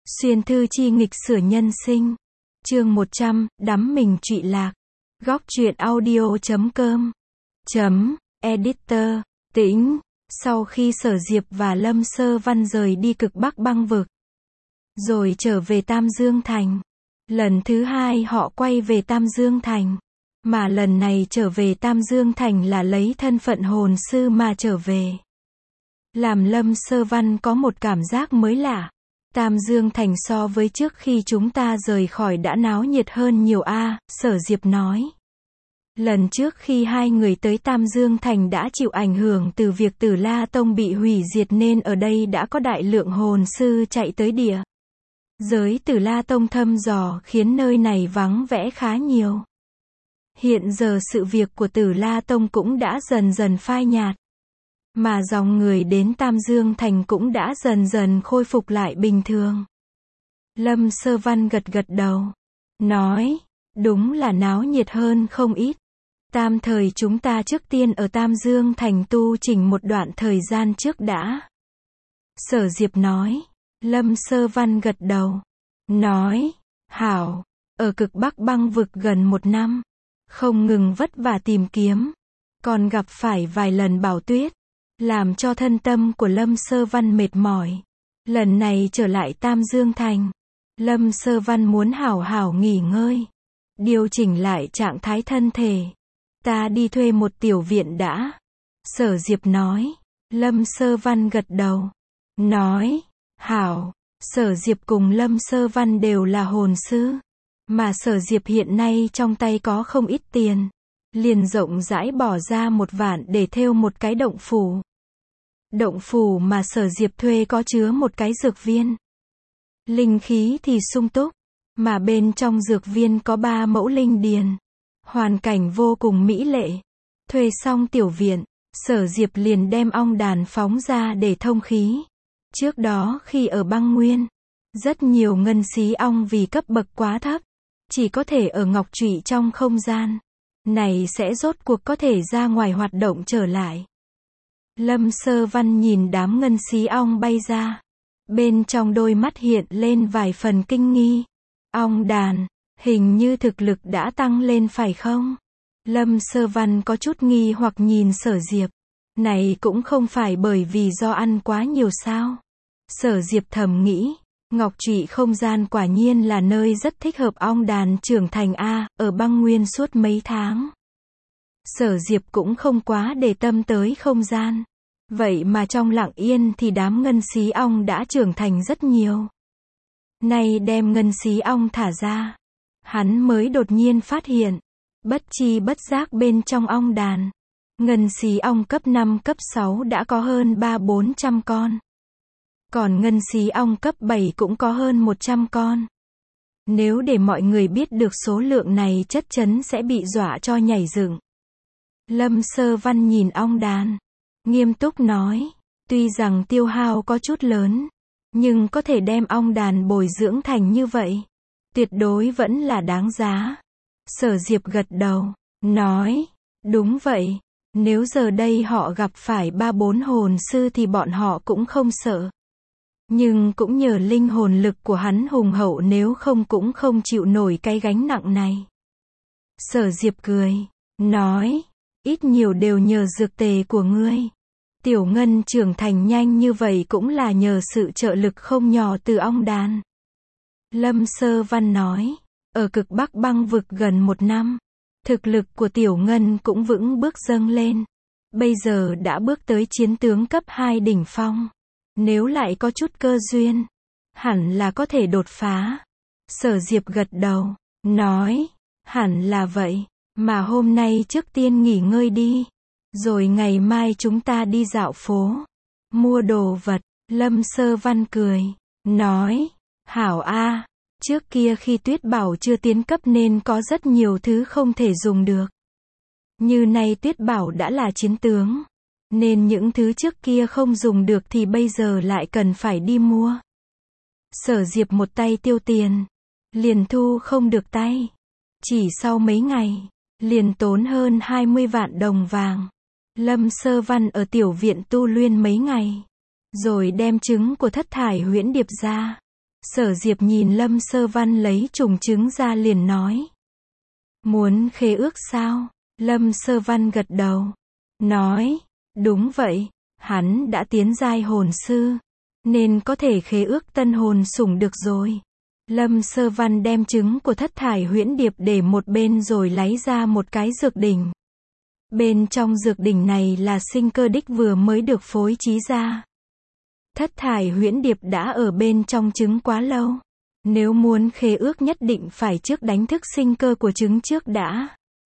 Xuyên thư chi nghịch sửa nhân sinh. Chương 100, đắm mình trụy lạc. Góc truyện audio.com. Editor. Tĩnh. Sau khi Sở Diệp và Lâm Sơ Văn rời đi cực Bắc băng vực, rồi trở về Tam Dương Thành. Lần thứ hai họ quay về Tam Dương Thành. Mà lần này trở về Tam Dương Thành là lấy thân phận hồn sư mà trở về. Làm Lâm Sơ Văn có một cảm giác mới lạ. Tam Dương Thành so với trước khi chúng ta rời khỏi đã náo nhiệt hơn nhiều a, Sở Diệp nói. Lần trước khi hai người tới Tam Dương Thành đã chịu ảnh hưởng từ việc Tử La Tông bị hủy diệt nên ở đây đã có đại lượng hồn sư chạy tới địa giới Tử La Tông thăm dò khiến nơi này vắng vẻ khá nhiều. Hiện giờ sự việc của Tử La Tông cũng đã dần dần phai nhạt. Mà dòng người đến Tam Dương Thành cũng đã dần dần khôi phục lại bình thường. Lâm Sơ Văn gật gật đầu. Nói, đúng là náo nhiệt hơn không ít. Tam thời chúng ta trước tiên ở Tam Dương Thành tu chỉnh một đoạn thời gian trước đã. Sở Diệp nói. Lâm Sơ Văn gật đầu. Nói, hảo, ở cực Bắc băng vực gần 1 năm. Không ngừng vất vả tìm kiếm. Còn gặp phải vài lần bão tuyết. Làm cho thân tâm của Lâm Sơ Văn mệt mỏi. Lần này trở lại Tam Dương Thành. Lâm Sơ Văn muốn hảo hảo nghỉ ngơi. Điều chỉnh lại trạng thái thân thể. Ta đi thuê một tiểu viện đã. Sở Diệp nói. Lâm Sơ Văn gật đầu. Nói. Hảo. Sở Diệp cùng Lâm Sơ Văn đều là hồn sư. Mà Sở Diệp hiện nay trong tay có không ít tiền. Liền rộng rãi bỏ ra 1 vạn để thêu một cái động phủ. Động phủ mà Sở Diệp thuê có chứa một cái dược viên. Linh khí thì sung túc. Mà bên trong dược viên có 3 mẫu linh điền. Hoàn cảnh vô cùng mỹ lệ. Thuê xong tiểu viện, Sở Diệp liền đem ong đàn phóng ra để thông khí. Trước đó khi ở băng nguyên, rất nhiều ngân xí ong vì cấp bậc quá thấp, chỉ có thể ở ngọc trụy trong không gian. Này sẽ rốt cuộc có thể ra ngoài hoạt động trở lại. Lâm Sơ Văn nhìn đám ngân xí ong bay ra. Bên trong đôi mắt hiện lên vài phần kinh nghi. Ong đàn, hình như thực lực đã tăng lên phải không? Lâm Sơ Văn có chút nghi hoặc nhìn Sở Diệp. Này cũng không phải bởi vì do ăn quá nhiều sao? Sở Diệp thầm nghĩ. Ngọc trụy không gian quả nhiên là nơi rất thích hợp ong đàn trưởng thành a, ở băng nguyên suốt mấy tháng. Sở Diệp cũng không quá để tâm tới không gian. Vậy mà trong lặng yên thì đám ngân xí ong đã trưởng thành rất nhiều. Nay đem ngân xí ong thả ra. Hắn mới đột nhiên phát hiện. Bất chi bất giác bên trong ong đàn. Ngân xí ong cấp 5 cấp 6 đã có hơn 300-400 con. Còn ngân xí ong cấp 7 cũng có hơn 100 con. Nếu để mọi người biết được số lượng này chắc chắn sẽ bị dọa cho nhảy dựng. Lâm Sơ Văn nhìn ong đàn. Nghiêm túc nói. Tuy rằng tiêu hao có chút lớn. Nhưng có thể đem ong đàn bồi dưỡng thành như vậy. Tuyệt đối vẫn là đáng giá. Sở Diệp gật đầu. Nói. Đúng vậy. Nếu giờ đây họ gặp phải 3-4 hồn sư thì bọn họ cũng không sợ. Nhưng cũng nhờ linh hồn lực của hắn hùng hậu nếu không cũng không chịu nổi cái gánh nặng này. Sở Diệp cười. Nói. Ít nhiều đều nhờ dược tề của ngươi. Tiểu Ngân trưởng thành nhanh như vậy cũng là nhờ sự trợ lực không nhỏ từ ong đàn. Lâm Sơ Văn nói. Ở cực Bắc băng vực gần 1 năm. Thực lực của Tiểu Ngân cũng vững bước dâng lên. Bây giờ đã bước tới chiến tướng cấp 2 đỉnh phong. Nếu lại có chút cơ duyên, hẳn là có thể đột phá. Sở Diệp gật đầu. Nói. Hẳn là vậy. Mà hôm nay trước tiên nghỉ ngơi đi. Rồi ngày mai chúng ta đi dạo phố. Mua đồ vật. Lâm Sơ Văn cười. Nói. Hảo a. Trước kia khi Tuyết Bảo chưa tiến cấp nên có rất nhiều thứ không thể dùng được. Như nay Tuyết Bảo đã là chiến tướng. Nên những thứ trước kia không dùng được thì bây giờ lại cần phải đi mua. Sở Diệp một tay tiêu tiền. Liền thu không được tay. Chỉ sau mấy ngày. Liền tốn hơn 20 vạn đồng vàng. Lâm Sơ Văn ở tiểu viện tu luyện mấy ngày. Rồi đem trứng của Thất Thải Huyễn Điệp ra. Sở Diệp nhìn Lâm Sơ Văn lấy trùng trứng ra liền nói. Muốn khế ước sao? Lâm Sơ Văn gật đầu. Nói, đúng vậy, hắn đã tiến giai hồn sư, nên có thể khế ước tân hồn sủng được rồi. Lâm Sơ Văn đem trứng của Thất Thải Huyễn Điệp để một bên rồi lấy ra một cái dược đỉnh. Bên trong dược đỉnh này là sinh cơ đích vừa mới được phối trí ra. Thất Thải Huyễn Điệp đã ở bên trong trứng quá lâu. Nếu muốn khế ước nhất định phải trước đánh thức sinh cơ của trứng trước đã.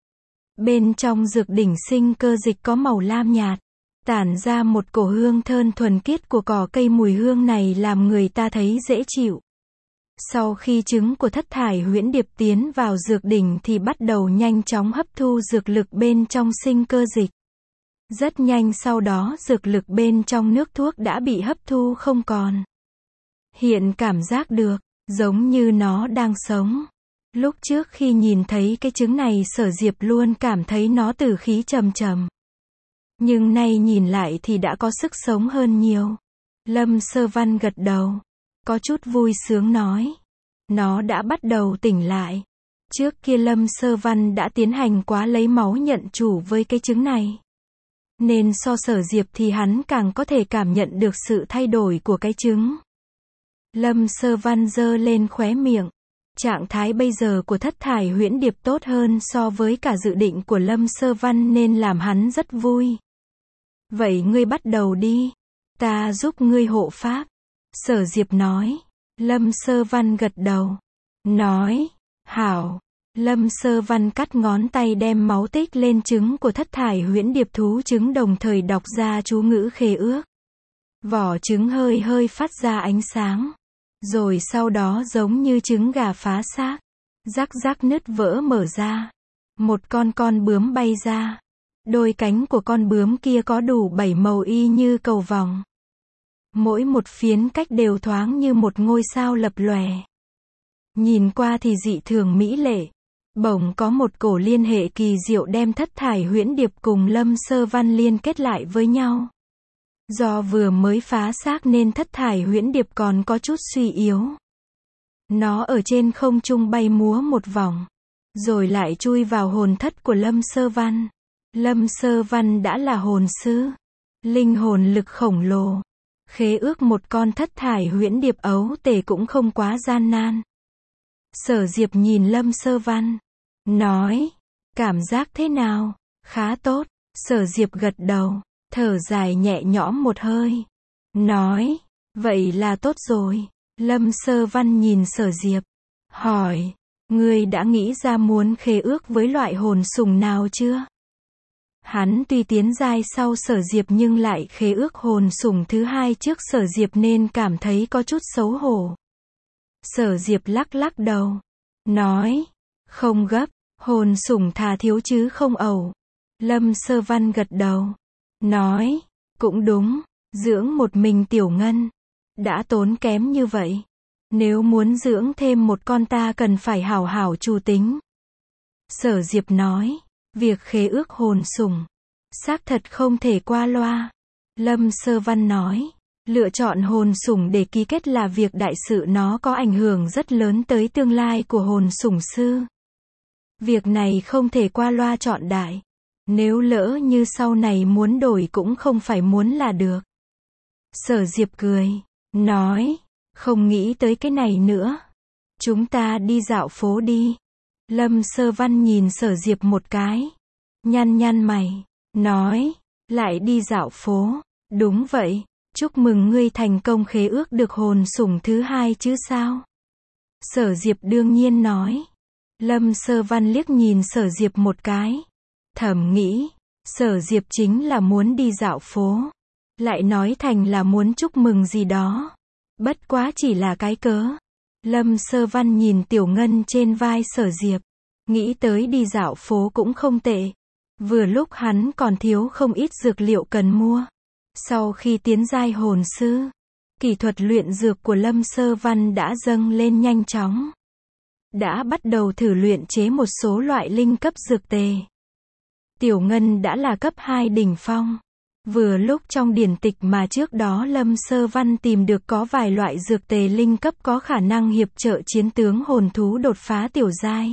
Bên trong dược đỉnh sinh cơ dịch có màu lam nhạt, tản ra một cổ hương thơm thuần khiết của cỏ cây, mùi hương này làm người ta thấy dễ chịu. Sau khi trứng của Thất Thải Huyễn Điệp tiến vào dược đỉnh thì bắt đầu nhanh chóng hấp thu dược lực bên trong sinh cơ dịch. Rất nhanh sau đó dược lực bên trong nước thuốc đã bị hấp thu không còn. Hiện cảm giác được, giống như nó đang sống. Lúc trước khi nhìn thấy cái trứng này Sở Diệp luôn cảm thấy nó tử khí trầm trầm. Nhưng nay nhìn lại thì đã có sức sống hơn nhiều. Lâm Sơ Văn gật đầu. Có chút vui sướng nói. Nó đã bắt đầu tỉnh lại. Trước kia Lâm Sơ Văn đã tiến hành quá lấy máu nhận chủ với cái trứng này. Nên so Sở Diệp thì hắn càng có thể cảm nhận được sự thay đổi của cái trứng. Lâm Sơ Văn giơ lên khóe miệng. Trạng thái bây giờ của Thất Thải Huyễn Điệp tốt hơn so với cả dự định của Lâm Sơ Văn nên làm hắn rất vui. Vậy ngươi bắt đầu đi. Ta giúp ngươi hộ pháp. Sở Diệp nói. Lâm Sơ Văn gật đầu. Nói. Hảo. Lâm Sơ Văn cắt ngón tay đem máu tích lên trứng của Thất Thải Huyễn Điệp thú trứng đồng thời đọc ra chú ngữ khế ước. Vỏ trứng hơi hơi phát ra ánh sáng. Rồi sau đó giống như trứng gà phá xác. Rắc rắc nứt vỡ mở ra. Một con bướm bay ra. Đôi cánh của con bướm kia có đủ 7 màu y như cầu vồng. Mỗi một phiến cách đều thoáng như một ngôi sao lập lòe. Nhìn qua thì dị thường mỹ lệ. Bỗng có một cổ liên hệ kỳ diệu đem Thất Thải Huyễn Điệp cùng Lâm Sơ Văn liên kết lại với nhau. Do vừa mới phá xác nên Thất Thải Huyễn Điệp còn có chút suy yếu. Nó ở trên không trung bay múa một vòng. Rồi lại chui vào hồn thất của Lâm Sơ Văn. Lâm Sơ Văn đã là hồn sư. Linh hồn lực khổng lồ. Khế ước một con Thất Thải Huyễn Điệp ấu tể cũng không quá gian nan. Sở Diệp nhìn Lâm Sơ Văn. Nói. Cảm giác thế nào? Khá tốt. Sở Diệp gật đầu. Thở dài nhẹ nhõm một hơi. Nói. Vậy là tốt rồi. Lâm Sơ Văn nhìn Sở Diệp. Hỏi. Ngươi đã nghĩ ra muốn khế ước với loại hồn sủng nào chưa? Hắn tuy tiến giai sau Sở Diệp nhưng lại khế ước hồn sủng thứ hai trước Sở Diệp nên cảm thấy có chút xấu hổ. Sở Diệp lắc lắc đầu. Nói. Không gấp. Hồn sủng thà thiếu chứ không ẩu. Lâm Sơ Văn gật đầu. Nói. Cũng đúng. Dưỡng một mình Tiểu Ngân. Đã tốn kém như vậy. Nếu muốn dưỡng thêm một con ta cần phải hảo hảo chu tính. Sở Diệp nói. Việc khế ước hồn sủng. Xác thật không thể qua loa. Lâm Sơ Văn nói. Lựa chọn hồn sủng để ký kết là việc đại sự, nó có ảnh hưởng rất lớn tới tương lai của hồn sủng sư. Việc này không thể qua loa chọn đại. Nếu lỡ như sau này muốn đổi cũng không phải muốn là được. Sở Diệp cười. Nói. Không nghĩ tới cái này nữa. Chúng ta đi dạo phố đi. Lâm Sơ Văn nhìn Sở Diệp một cái. Nhăn nhăn mày. Nói. Lại đi dạo phố. Đúng vậy. Chúc mừng ngươi thành công khế ước được hồn sủng thứ hai chứ sao? Sở Diệp đương nhiên nói. Lâm Sơ Văn liếc nhìn Sở Diệp một cái. Thầm nghĩ. Sở Diệp chính là muốn đi dạo phố. Lại nói thành là muốn chúc mừng gì đó. Bất quá chỉ là cái cớ. Lâm Sơ Văn nhìn Tiểu Ngân trên vai Sở Diệp. Nghĩ tới đi dạo phố cũng không tệ. Vừa lúc hắn còn thiếu không ít dược liệu cần mua. Sau khi tiến giai hồn sư, kỹ thuật luyện dược của Lâm Sơ Văn đã dâng lên nhanh chóng. Đã bắt đầu thử luyện chế một số loại linh cấp dược tề. Tiểu Ngân đã là cấp 2 đỉnh phong. Vừa lúc trong điển tịch mà trước đó Lâm Sơ Văn tìm được có vài loại dược tề linh cấp có khả năng hiệp trợ chiến tướng hồn thú đột phá tiểu giai.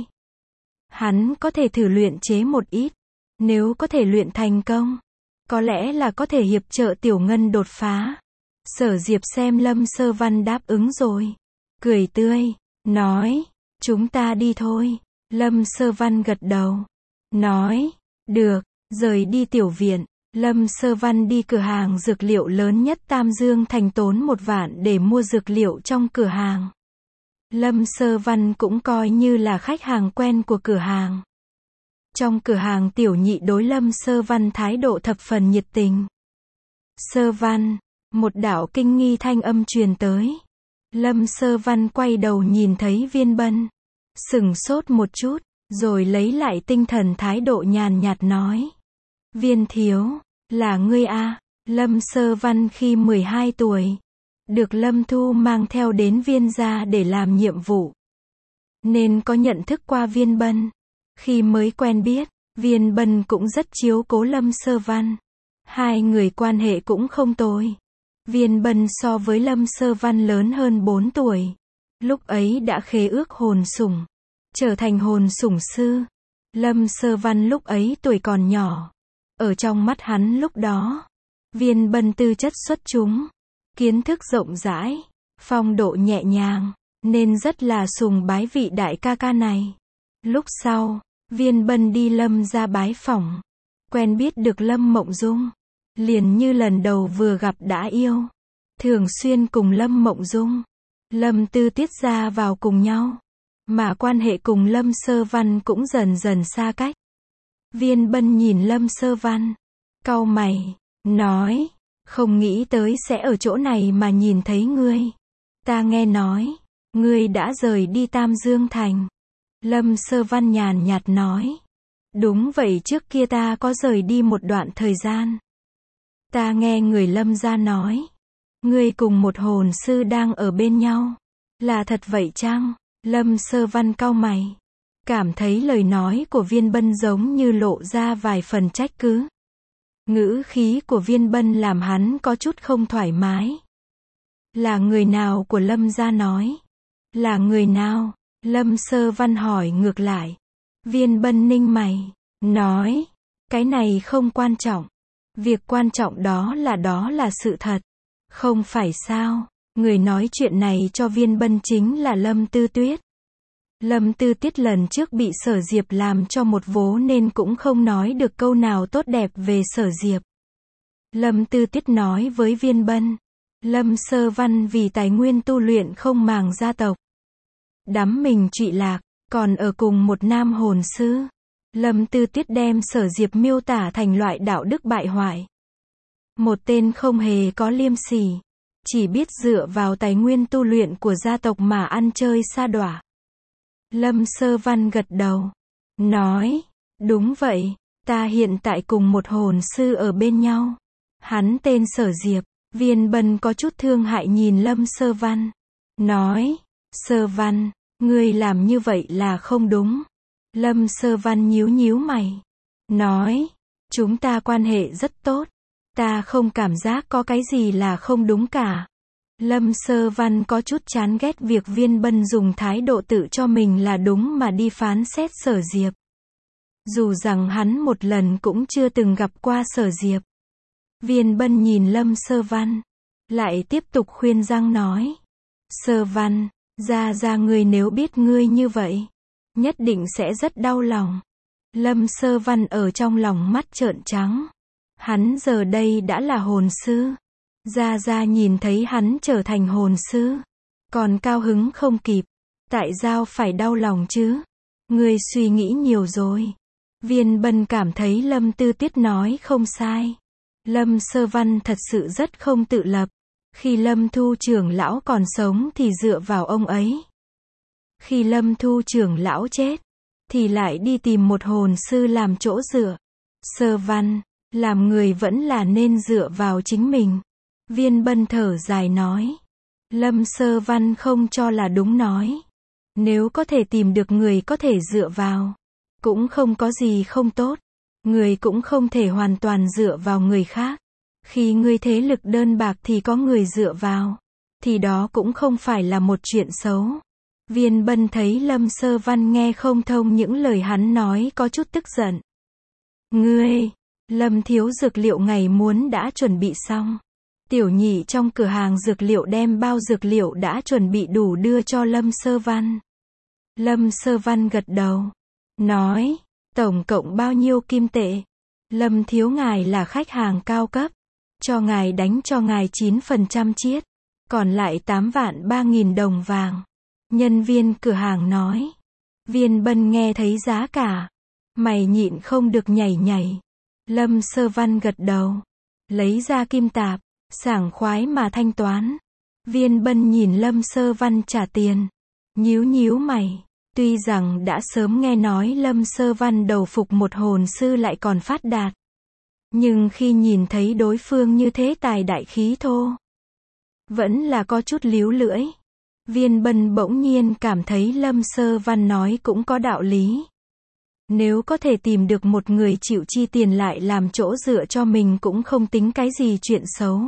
Hắn có thể thử luyện chế một ít. Nếu có thể luyện thành công, có lẽ là có thể hiệp trợ tiểu ngân đột phá. Sở Diệp xem Lâm Sơ Văn đáp ứng rồi. Cười tươi, nói, chúng ta đi thôi. Lâm Sơ Văn gật đầu. Nói, được, rời đi tiểu viện. Lâm Sơ Văn đi cửa hàng dược liệu lớn nhất Tam Dương Thành tốn 1 vạn để mua dược liệu trong cửa hàng. Lâm Sơ Văn cũng coi như là khách hàng quen của cửa hàng. Trong cửa hàng tiểu nhị đối Lâm Sơ Văn thái độ thập phần nhiệt tình. Sơ Văn, một đạo kinh nghi thanh âm truyền tới. Lâm Sơ Văn quay đầu nhìn thấy Viên Bân. Sửng sốt một chút, rồi lấy lại tinh thần thái độ nhàn nhạt nói. Viên thiếu, là ngươi à? Lâm Sơ Văn khi 12 tuổi, được Lâm Thu mang theo đến Viên gia để làm nhiệm vụ. Nên có nhận thức qua Viên Bân. Khi mới quen biết, Viên Bân cũng rất chiếu cố Lâm Sơ Văn. Hai người quan hệ cũng không tồi. Viên Bân so với Lâm Sơ Văn lớn hơn 4 tuổi. Lúc ấy đã khế ước hồn sủng, trở thành hồn sủng sư. Lâm Sơ Văn lúc ấy tuổi còn nhỏ. Ở trong mắt hắn lúc đó, Viên Bân tư chất xuất chúng, kiến thức rộng rãi, phong độ nhẹ nhàng, nên rất là sùng bái vị đại ca ca này. Lúc sau, Viên Bân đi Lâm gia bái phỏng, quen biết được Lâm Mộng Dung, liền như lần đầu vừa gặp đã yêu, thường xuyên cùng Lâm Mộng Dung, Lâm Tư Tiết ra vào cùng nhau, mà quan hệ cùng Lâm Sơ Văn cũng dần dần xa cách. Viên Bân nhìn Lâm Sơ Văn, cau mày, nói, không nghĩ tới sẽ ở chỗ này mà nhìn thấy ngươi. Ta nghe nói, ngươi đã rời đi Tam Dương Thành. Lâm Sơ Văn nhàn nhạt nói, đúng vậy, trước kia ta có rời đi một đoạn thời gian. Ta nghe người Lâm gia nói, ngươi cùng một hồn sư đang ở bên nhau. Là thật vậy chăng? Lâm Sơ Văn cau mày, cảm thấy lời nói của Viên Bân giống như lộ ra vài phần trách cứ. Ngữ khí của Viên Bân làm hắn có chút không thoải mái. Là người nào của Lâm gia nói? Là người nào? Lâm Sơ Văn hỏi ngược lại. Viên Bân ninh mày, nói, cái này không quan trọng. Việc quan trọng đó là sự thật. Không phải sao? Người nói chuyện này cho Viên Bân chính là Lâm Tư Tuyết. Lâm Tư Tiết lần trước bị Sở Diệp làm cho một vố nên cũng không nói được câu nào tốt đẹp về Sở Diệp. Lâm Tư Tiết nói với Viên Bân, Lâm Sơ Văn vì tài nguyên tu luyện không màng gia tộc, đắm mình trụy lạc, còn ở cùng một nam hồn sư. Lâm Tư Tiết đem Sở Diệp miêu tả thành loại đạo đức bại hoại. Một tên không hề có liêm sỉ, chỉ biết dựa vào tài nguyên tu luyện của gia tộc mà ăn chơi sa đọa. Lâm Sơ Văn gật đầu, nói, đúng vậy, ta hiện tại cùng một hồn sư ở bên nhau. Hắn tên Sở Diệp. Viên Bân có chút thương hại nhìn Lâm Sơ Văn, nói, Sơ Văn, ngươi làm như vậy là không đúng. Lâm Sơ Văn nhíu nhíu mày, nói, chúng ta quan hệ rất tốt, ta không cảm giác có cái gì là không đúng cả. Lâm Sơ Văn có chút chán ghét việc Viên Bân dùng thái độ tự cho mình là đúng mà đi phán xét Sở Diệp. Dù rằng hắn một lần cũng chưa từng gặp qua Sở Diệp. Viên Bân nhìn Lâm Sơ Văn, lại tiếp tục khuyên răng nói, Sơ Văn, ra ngươi nếu biết ngươi như vậy, nhất định sẽ rất đau lòng. Lâm Sơ Văn ở trong lòng mắt trợn trắng. Hắn giờ đây đã là hồn sư. Ra nhìn thấy hắn trở thành hồn sư, còn cao hứng không kịp. Tại sao phải đau lòng chứ? Ngươi suy nghĩ nhiều rồi. Viên Bân cảm thấy Lâm Tư Tiết nói không sai. Lâm Sơ Văn thật sự rất không tự lập. Khi Lâm Thu trưởng lão còn sống thì dựa vào ông ấy. Khi Lâm Thu trưởng lão chết, thì lại đi tìm một hồn sư làm chỗ dựa. Sơ Văn, làm người vẫn là nên dựa vào chính mình. Viên Bân thở dài nói. Lâm Sơ Văn không cho là đúng nói. Nếu có thể tìm được người có thể dựa vào, cũng không có gì không tốt. Người cũng không thể hoàn toàn dựa vào người khác. Khi ngươi thế lực đơn bạc thì có người dựa vào, thì đó cũng không phải là một chuyện xấu. Viên Bân thấy Lâm Sơ Văn nghe không thông những lời hắn nói có chút tức giận. Ngươi, Lâm thiếu dược liệu ngày muốn đã chuẩn bị xong. Tiểu nhị trong cửa hàng dược liệu đem bao dược liệu đã chuẩn bị đủ đưa cho Lâm Sơ Văn. Lâm Sơ Văn gật đầu. Nói, tổng cộng bao nhiêu kim tệ? Lâm thiếu ngài là khách hàng cao cấp. Cho ngài đánh cho ngài 9% chiết. Còn lại 8.300.000 đồng vàng. Nhân viên cửa hàng nói. Viên Bân nghe thấy giá cả. Mày nhịn không được nhảy nhảy. Lâm Sơ Văn gật đầu. Lấy ra kim tạp. Sảng khoái mà thanh toán. Viên Bân nhìn Lâm Sơ Văn trả tiền. Nhíu nhíu mày. Tuy rằng đã sớm nghe nói Lâm Sơ Văn đầu phục một hồn sư lại còn phát đạt. Nhưng khi nhìn thấy đối phương như thế tài đại khí thô, vẫn là có chút líu lưỡi. Viên Bân bỗng nhiên cảm thấy Lâm Sơ Văn nói cũng có đạo lý. Nếu có thể tìm được một người chịu chi tiền lại làm chỗ dựa cho mình cũng không tính cái gì chuyện xấu.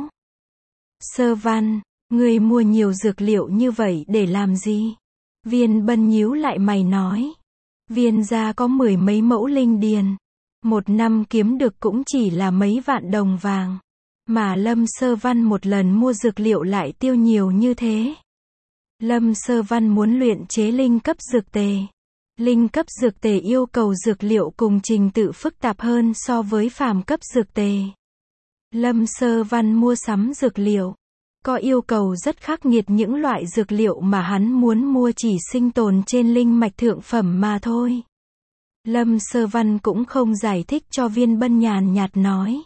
Sơ Văn, ngươi mua nhiều dược liệu như vậy để làm gì? Viên Bân nhíu lại mày nói. Viên gia có 10 mấy mẫu linh điền. Một năm kiếm được cũng chỉ là mấy vạn đồng vàng. Mà Lâm Sơ Văn một lần mua dược liệu lại tiêu nhiều như thế. Lâm Sơ Văn muốn luyện chế linh cấp dược tề. Linh cấp dược tề yêu cầu dược liệu cùng trình tự phức tạp hơn so với phàm cấp dược tề. Lâm Sơ Văn mua sắm dược liệu. Có yêu cầu rất khắc nghiệt, những loại dược liệu mà hắn muốn mua chỉ sinh tồn trên linh mạch thượng phẩm mà thôi. Lâm Sơ Văn cũng không giải thích cho Viên Bân, nhàn nhạt nói.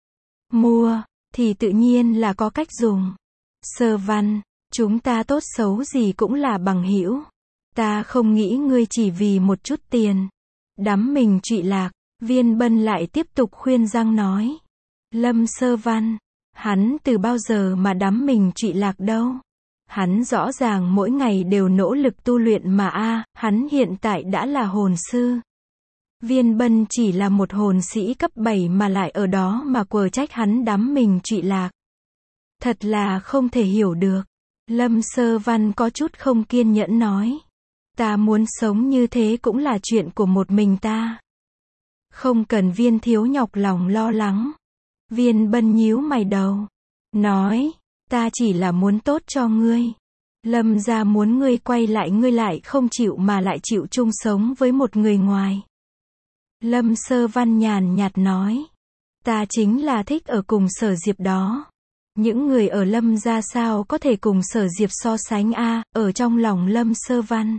Mua, thì tự nhiên là có cách dùng. Sơ Văn, chúng ta tốt xấu gì cũng là bằng hữu. Ta không nghĩ ngươi chỉ vì một chút tiền. Đắm mình trụy lạc. Viên Bân lại tiếp tục khuyên răng nói. Lâm Sơ Văn, hắn từ bao giờ mà đắm mình trụy lạc đâu. Hắn rõ ràng mỗi ngày đều nỗ lực tu luyện mà hắn hiện tại đã là hồn sư. Viên Bân chỉ là một hồn sĩ cấp 7 mà lại ở đó mà quờ trách hắn đắm mình trụy lạc. Thật là không thể hiểu được. Lâm Sơ Văn có chút không kiên nhẫn nói. Ta muốn sống như thế cũng là chuyện của một mình ta. Không cần Viên thiếu nhọc lòng lo lắng. Viên Bân nhíu mày đầu. Nói, ta chỉ là muốn tốt cho ngươi. Lâm gia muốn ngươi quay lại, ngươi lại không chịu mà lại chịu chung sống với một người ngoài. Lâm Sơ Văn nhàn nhạt nói. Ta chính là thích ở cùng Sở Diệp đó. Những người ở Lâm gia sao có thể cùng Sở Diệp so sánh ở trong lòng Lâm Sơ Văn.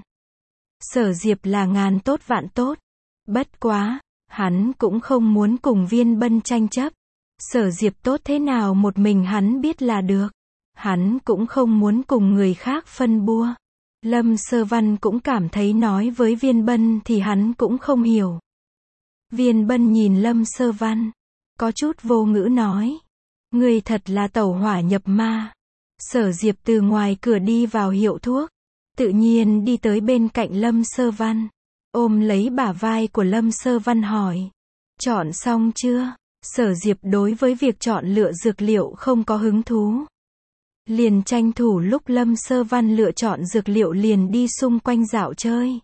Sở Diệp là ngàn tốt vạn tốt. Bất quá, hắn cũng không muốn cùng Viên Bân tranh chấp. Sở Diệp tốt thế nào một mình hắn biết là được. Hắn cũng không muốn cùng người khác phân bua. Lâm Sơ Văn cũng cảm thấy nói với Viên Bân thì hắn cũng không hiểu. Viên Bân nhìn Lâm Sơ Văn, có chút vô ngữ nói. Ngươi thật là tẩu hỏa nhập ma. Sở Diệp từ ngoài cửa đi vào hiệu thuốc. Tự nhiên đi tới bên cạnh Lâm Sơ Văn. Ôm lấy bả vai của Lâm Sơ Văn hỏi. Chọn xong chưa? Sở Diệp đối với việc chọn lựa dược liệu không có hứng thú. Liền tranh thủ lúc Lâm Sơ Văn lựa chọn dược liệu liền đi xung quanh dạo chơi.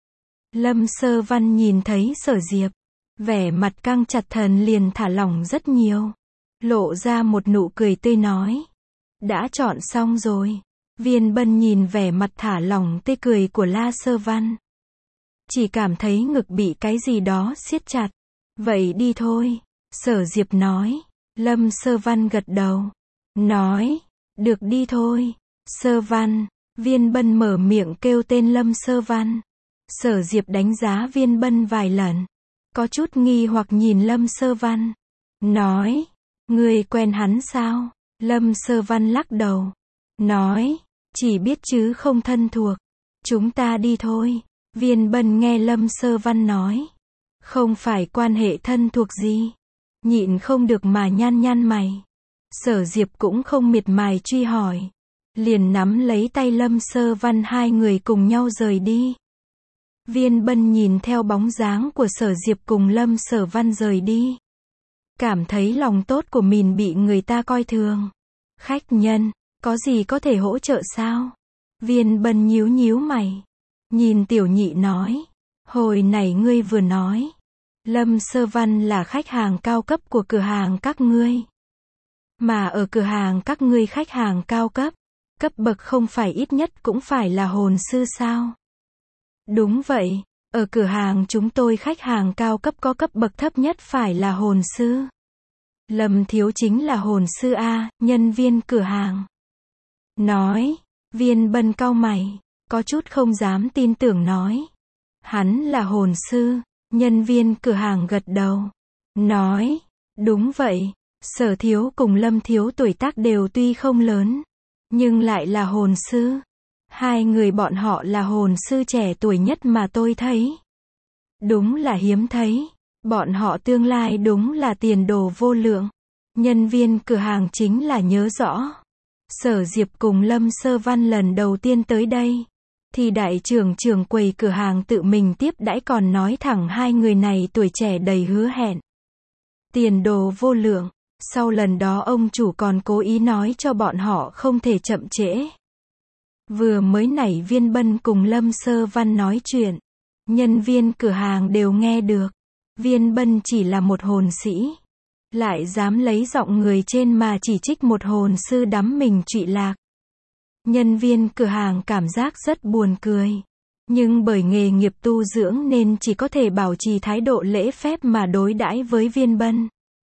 Lâm Sơ Văn nhìn thấy Sở Diệp, vẻ mặt căng chặt thần liền thả lỏng rất nhiều. Lộ ra một nụ cười tươi nói. Đã chọn xong rồi. Viên Bân nhìn vẻ mặt thả lỏng tươi cười của La Sơ Văn. Chỉ cảm thấy ngực bị cái gì đó siết chặt. Vậy đi thôi. Sở Diệp nói. Lâm Sơ Văn gật đầu. Nói. Được đi thôi. Sơ Văn. Viên Bân mở miệng kêu tên Lâm Sơ Văn. Sở Diệp đánh giá Viên Bân vài lần. Có chút nghi hoặc nhìn Lâm Sơ Văn. Nói. Ngươi quen hắn sao? Lâm Sơ Văn lắc đầu. Nói. Chỉ biết chứ không thân thuộc. Chúng ta đi thôi. Viên Bân nghe Lâm Sơ Văn nói. Không phải quan hệ thân thuộc gì. Nhịn không được mà nhăn nhăn mày. Sở Diệp cũng không miệt mài truy hỏi. Liền nắm lấy tay Lâm Sơ Văn, hai người cùng nhau rời đi. Viên Bân nhìn theo bóng dáng của Sở Diệp cùng Lâm Sở Văn rời đi. cảm thấy lòng tốt của mình bị người ta coi thường. Khách nhân, có gì có thể hỗ trợ sao? Viên Bân nhíu nhíu mày. Nhìn Tiểu Nhị nói. Hồi nãy ngươi vừa nói. Lâm Sơ Văn là khách hàng cao cấp của cửa hàng các ngươi. Mà ở cửa hàng các ngươi khách hàng cao cấp, cấp bậc không phải ít nhất cũng phải là hồn sư sao? Đúng vậy, ở cửa hàng chúng tôi khách hàng cao cấp có cấp bậc thấp nhất phải là hồn sư. Lâm Thiếu chính là hồn sư A, nhân viên cửa hàng. Nói, Viên Bân cau mày, có chút không dám tin tưởng nói. Hắn là hồn sư, nhân viên cửa hàng gật đầu. Nói, đúng vậy, Sở Thiếu cùng Lâm Thiếu tuổi tác đều tuy không lớn, nhưng lại là hồn sư. Hai người bọn họ là hồn sư trẻ tuổi nhất mà tôi thấy. Đúng là hiếm thấy. Bọn họ tương lai đúng là tiền đồ vô lượng. Nhân viên cửa hàng chính là nhớ rõ. Sở Diệp cùng Lâm Sơ Văn lần đầu tiên tới đây, thì đại trưởng quầy cửa hàng tự mình tiếp đãi còn nói thẳng hai người này tuổi trẻ đầy hứa hẹn. Tiền đồ vô lượng. Sau lần đó ông chủ còn cố ý nói cho bọn họ không thể chậm trễ. Vừa mới nãy Viên Bân cùng Lâm Sơ Văn nói chuyện, nhân viên cửa hàng đều nghe được. Viên Bân chỉ là một hồn sĩ, lại dám lấy giọng người trên mà chỉ trích một hồn sư đắm mình trụy lạc. Nhân viên cửa hàng cảm giác rất buồn cười, nhưng bởi nghề nghiệp tu dưỡng nên chỉ có thể bảo trì thái độ lễ phép mà đối đãi với Viên Bân.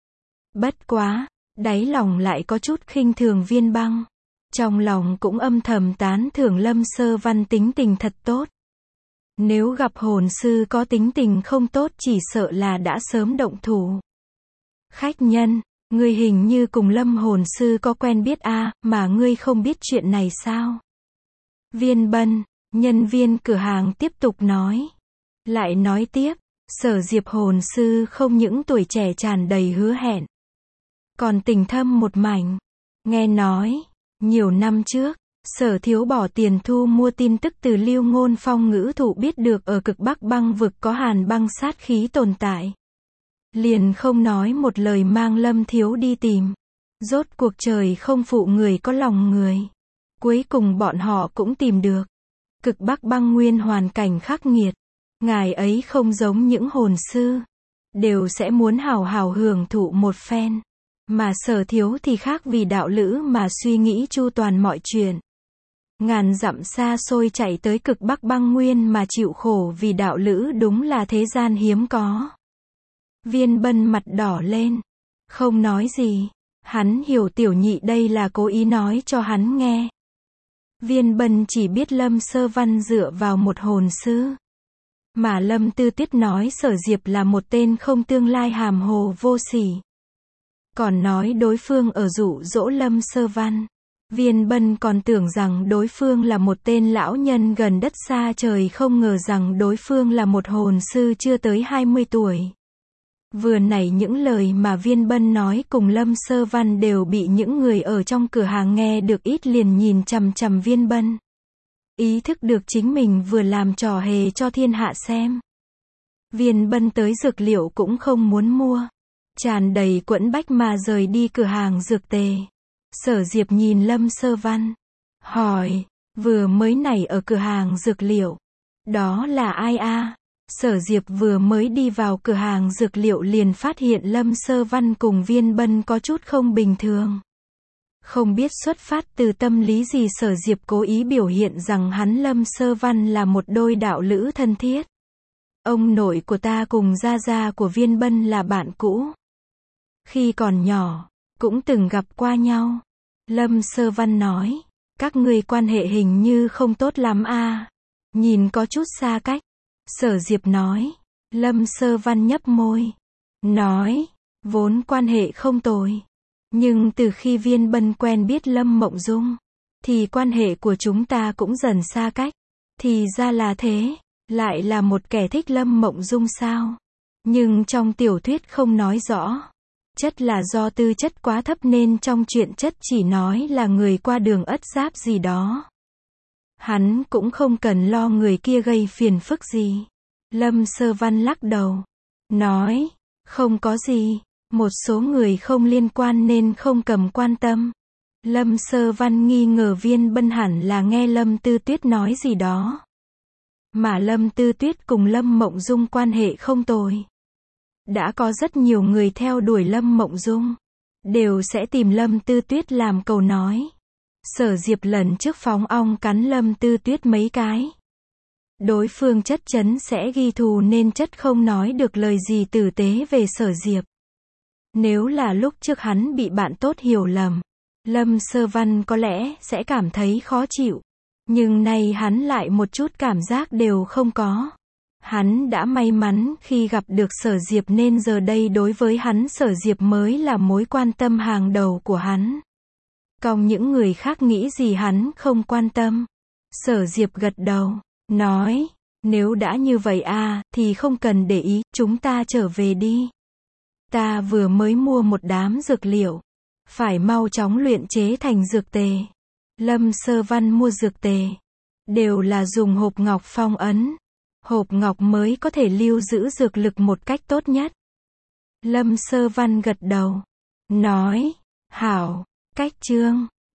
Bất quá, đáy lòng lại có chút khinh thường Viên Băng. Trong lòng cũng âm thầm tán thưởng Lâm Sơ Văn tính tình thật tốt. Nếu gặp hồn sư có tính tình không tốt chỉ sợ là đã sớm động thủ. Khách nhân, ngươi hình như cùng Lâm hồn sư có quen biết a, mà ngươi không biết chuyện này sao? Viên Bân, nhân viên cửa hàng tiếp tục nói. Lại nói tiếp, Sở Diệp hồn sư không những tuổi trẻ tràn đầy hứa hẹn, còn tình thâm một mảnh. Nghe nói, nhiều năm trước, Sở Thiếu bỏ tiền thu mua tin tức từ Lưu Ngôn Phong ngữ thụ biết được ở cực Bắc băng vực có hàn băng sát khí tồn tại. Liền không nói một lời mang Lâm Thiếu đi tìm. Rốt cuộc trời không phụ người có lòng người. Cuối cùng bọn họ cũng tìm được. Cực Bắc băng nguyên hoàn cảnh khắc nghiệt. Ngài ấy không giống những hồn sư, đều sẽ muốn hào hào hưởng thụ một phen. Mà Sở Thiếu thì khác, vì đạo lữ mà suy nghĩ chu toàn mọi chuyện. Ngàn dặm xa xôi chạy tới cực Bắc băng nguyên mà chịu khổ vì đạo lữ đúng là thế gian hiếm có. Viên Bân mặt đỏ lên, không nói gì. Hắn hiểu Tiểu Nhị đây là cố ý nói cho hắn nghe. Viên Bân chỉ biết Lâm Sơ Văn dựa vào một hồn sư, mà Lâm Tư Tuyết nói Sở Diệp là một tên không tương lai hàm hồ vô sỉ, còn nói đối phương ở dụ dỗ Lâm Sơ Văn. Viên Bân còn tưởng rằng đối phương là một tên lão nhân gần đất xa trời, không ngờ rằng đối phương là một hồn sư chưa tới 20 tuổi. Vừa nãy những lời mà Viên Bân nói cùng Lâm Sơ Văn đều bị những người ở trong cửa hàng nghe được, ít liền nhìn chằm chằm Viên Bân. Ý thức được chính mình vừa làm trò hề cho thiên hạ xem. Viên Bân tới dược liệu cũng không muốn mua, tràn đầy quẫn bách mà rời đi cửa hàng dược tề. Sở Diệp nhìn Lâm Sơ Văn, hỏi, vừa mới nãy ở cửa hàng dược liệu, đó là ai a? Sở Diệp vừa mới đi vào cửa hàng dược liệu liền phát hiện Lâm Sơ Văn cùng Viên Bân có chút không bình thường. Không biết xuất phát từ tâm lý gì, Sở Diệp cố ý biểu hiện rằng hắn Lâm Sơ Văn là một đôi đạo lữ thân thiết. Ông nội của ta cùng gia gia của Viên Bân là bạn cũ. Khi còn nhỏ, cũng từng gặp qua nhau. Lâm Sơ Văn nói, các ngươi quan hệ hình như không tốt lắm a, nhìn có chút xa cách. Sở Diệp nói. Lâm Sơ Văn nhấp môi, nói, vốn quan hệ không tồi, nhưng từ khi Viên Bân quen biết Lâm Mộng Dung, thì quan hệ của chúng ta cũng dần xa cách. Thì ra là thế, lại là một kẻ thích Lâm Mộng Dung sao? Nhưng trong tiểu thuyết không nói rõ. Chất là do tư chất quá thấp nên trong truyện chất chỉ nói là người qua đường ất giáp gì đó. Hắn cũng không cần lo người kia gây phiền phức gì. Lâm Sơ Văn lắc đầu, nói, không có gì, Một số người không liên quan nên không cầm quan tâm. Lâm Sơ Văn nghi ngờ Viên Bân hẳn là nghe Lâm Tư Tuyết nói gì đó. Mà Lâm Tư Tuyết cùng Lâm Mộng Dung quan hệ không tồi. Đã có rất nhiều người theo đuổi Lâm Mộng Dung. Đều sẽ tìm Lâm Tư Tuyết làm cầu nói. Sở Diệp lần trước phóng ong cắn Lâm Tư Tuyết mấy cái. Đối phương Chất Chấn sẽ ghi thù nên Chất không nói được lời gì tử tế về Sở Diệp. Nếu là lúc trước hắn bị bạn tốt hiểu lầm, Lâm Sơ Văn có lẽ sẽ cảm thấy khó chịu. Nhưng nay hắn lại một chút cảm giác đều không có. Hắn đã may mắn khi gặp được Sở Diệp nên giờ đây đối với hắn Sở Diệp mới là mối quan tâm hàng đầu của hắn. Còn những người khác nghĩ gì hắn không quan tâm. Sở Diệp gật đầu, nói, nếu đã như vậy thì không cần để ý, chúng ta trở về đi. Ta vừa mới mua một đám dược liệu. Phải mau chóng luyện chế thành dược tề. Lâm Sơ Văn mua dược tề. Đều là dùng hộp ngọc phong ấn. Hộp ngọc mới có thể lưu giữ dược lực một cách tốt nhất. Lâm Sơ Văn gật đầu. Nói, hảo, cách chương.